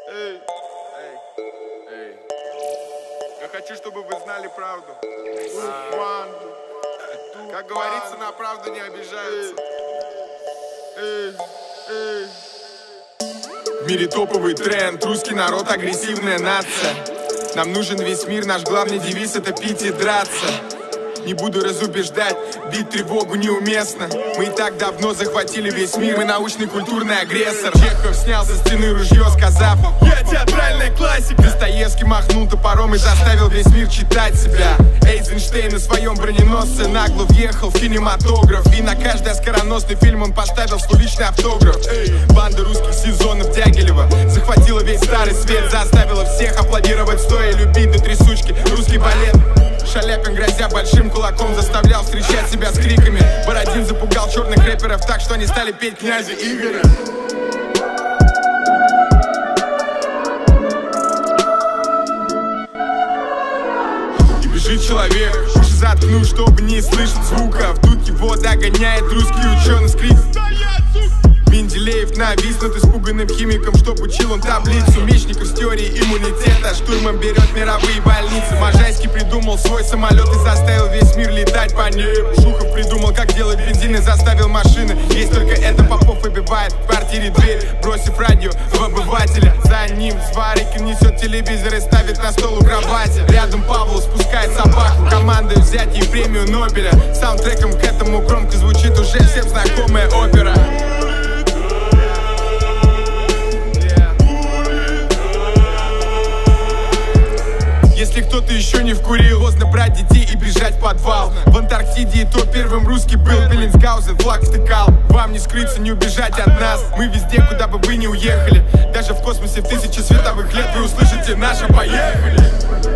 Я хочу, чтобы вы знали правду. Как говорится, на правду не обижаются. В мире топовый тренд, русский народ, агрессивная нация. Нам нужен весь мир, наш главный девиз — это пить и драться. Не буду разубеждать, бить тревогу неуместно. Мы и так давно захватили весь мир, мы научный культурный агрессор. Чехов снял со стены ружье, сказав: я театральная классика. Достоевский махнул топором и заставил весь мир читать себя. Эйзенштейн на своем броненосце нагло въехал в кинематограф, и на каждый оскароносный фильм он поставил свой личный автограф. Банда русских сезонов Дягилева захватила весь старый свет, заставила всех аплодировать стоя, любить до трясучки русский балет. Шаляпин, грозя большим кулаком, заставлял встречать себя с криками. Бородин запугал черных рэперов так, что они стали петь князя Игоря. И бежит человек, уши заткнул, чтобы не слышать звуков. Тут его догоняет русский ученый с криком. Менделеев навис над испуганным химиком, чтоб учил он таблицу Мечников с теорией иммунитета штурмом берет мировые больницы. Можайский придумал свой самолет и заставил весь мир летать по небу. Шухов придумал, как делать бензин, и заставил машины. Есть только это Попов выбивает в квартире дверь, бросив радио в обывателя. За ним Сварикин несет телевизор и ставит на стол у кровати. Рядом Павлов спускает собаку, командой взять ей премию Нобеля. Саундтреком к этому громко звучит уже всем знакомая опера. Если кто-то еще не вкурил, поздно брать детей и бежать в подвал. В Антарктиде и то первым русский был Беллинсгаузен, флаг втыкал. Вам не скрыться, не убежать от нас. Мы везде, куда бы вы ни уехали. Даже в космосе в 1000 световых лет вы услышите наше «Поехали».